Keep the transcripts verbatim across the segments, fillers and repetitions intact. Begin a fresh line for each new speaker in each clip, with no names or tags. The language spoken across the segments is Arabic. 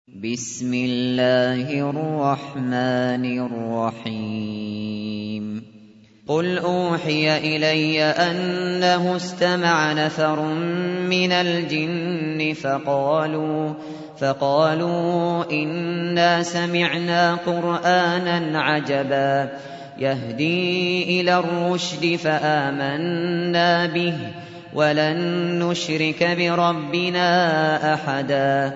بسم الله الرحمن الرحيم قل أوحي إلي أنه استمع نفر من الجن فقالوا فقالوا إنا سمعنا قرآنا عجبا يهدي إلى الرشد فآمنا به ولن نشرك بربنا أحدا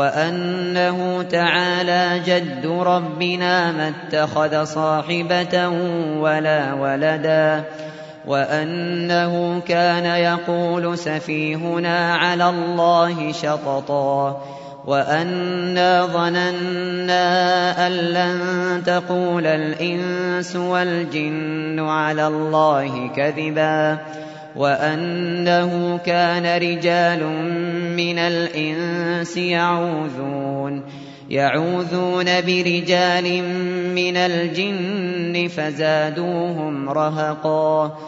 وأنه تعالى جد ربنا ما اتخذ صاحبة ولا ولدا وأنه كان يقول سفيهنا على الله شططا وأنا ظننا أن لن تقول الإنس والجن على الله كذبا وأنه كان رجال من الإنس يعوذون يعوذون برجال من الجن فزادوهم رهقا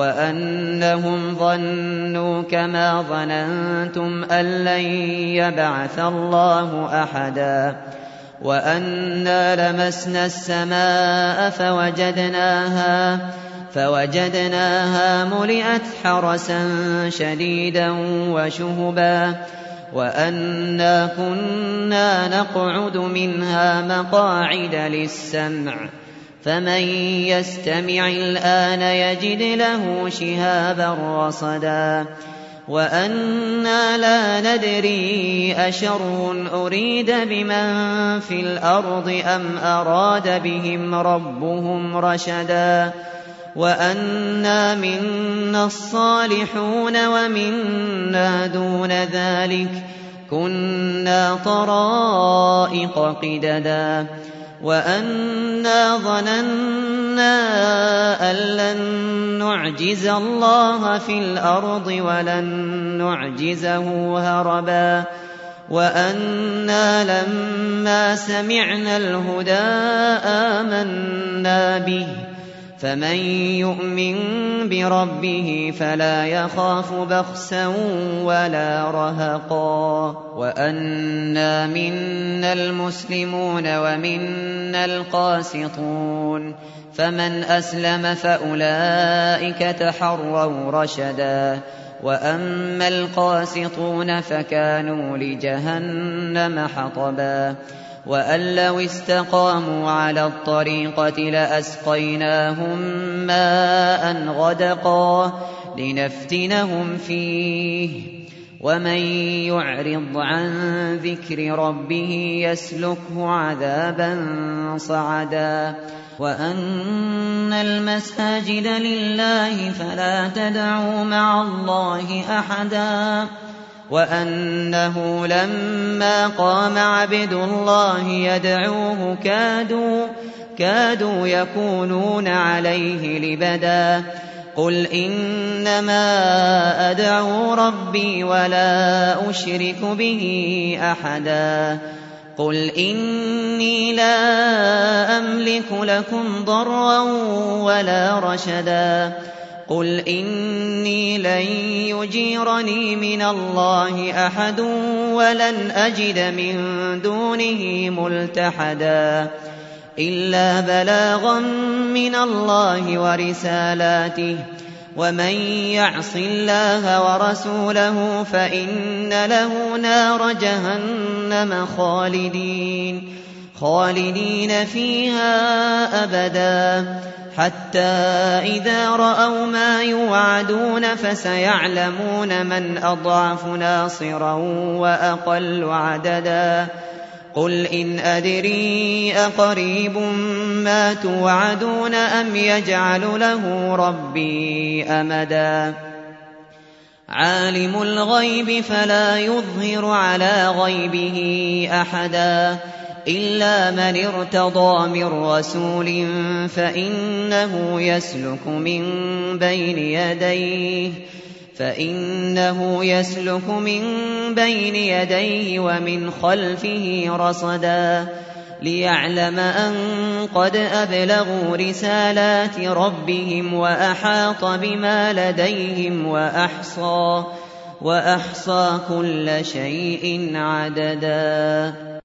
وأنهم ظنوا كما ظننتم أن لن يبعث الله أحدا وأنا لمسنا السماء فوجدناها فوجدناها ملئت حرسا شديدا وشهبا وأنا كنا نقعد منها مقاعد للسمع فمن يستمع الآن يجد له شهابا رصدا وأنا لا ندري أشر أريد بمن في الأرض أم أراد بهم ربهم رشدا وأنا منا الصالحون ومنا دون ذلك كنا طرائق قددا وأنا ظننا أن لن نعجز الله في الأرض ولن نعجزه هربا وأنا لما سمعنا الهدى آمنا به فمن يؤمن بربه فلا يخاف بخسا ولا رهقا وأنا منا المسلمون ومنا القاسطون فمن أسلم فأولئك تحروا رشدا وأما القاسطون فكانوا لجهنم حطبا وأن لو استقاموا على الطريقة لأسقيناهم ماء غدقا لنفتنهم فيه ومن يعرض عن ذكر ربه يسلكه عذابا صعدا وأن المساجد لله فلا تدعوا مع الله أحدا وأنه لما قام عبد الله يدعوه كادوا كادوا يكونون عليه لبدا قل إنما أدعو ربي ولا أشرك به أحدا قل إني لا أملك لكم ضرا ولا رشدا قل إني لن يجيرني من الله أحد ولن أجد من دونه ملتحدا إلا بلاغا من الله ورسالاته ومن يعص الله ورسوله فإن له نار جهنم خالدين خالدين فيها أبدا حتى إذا رأوا ما يوعدون فسيعلمون من أضعف ناصرا وأقل عددا قل إن أدري أقريب ما توعدون أم يجعل له ربي أمدا عالم الغيب فلا يظهر على غيبه أحدا إلا من ارتضى من رسول فإنه يسلك من بين يديه فإنه يسلك من بين يديه ومن خلفه رصدا ليعلم أن قد أبلغوا رسالات ربهم وأحاط بما لديهم وأحصى وأحصى كل شيء عددا.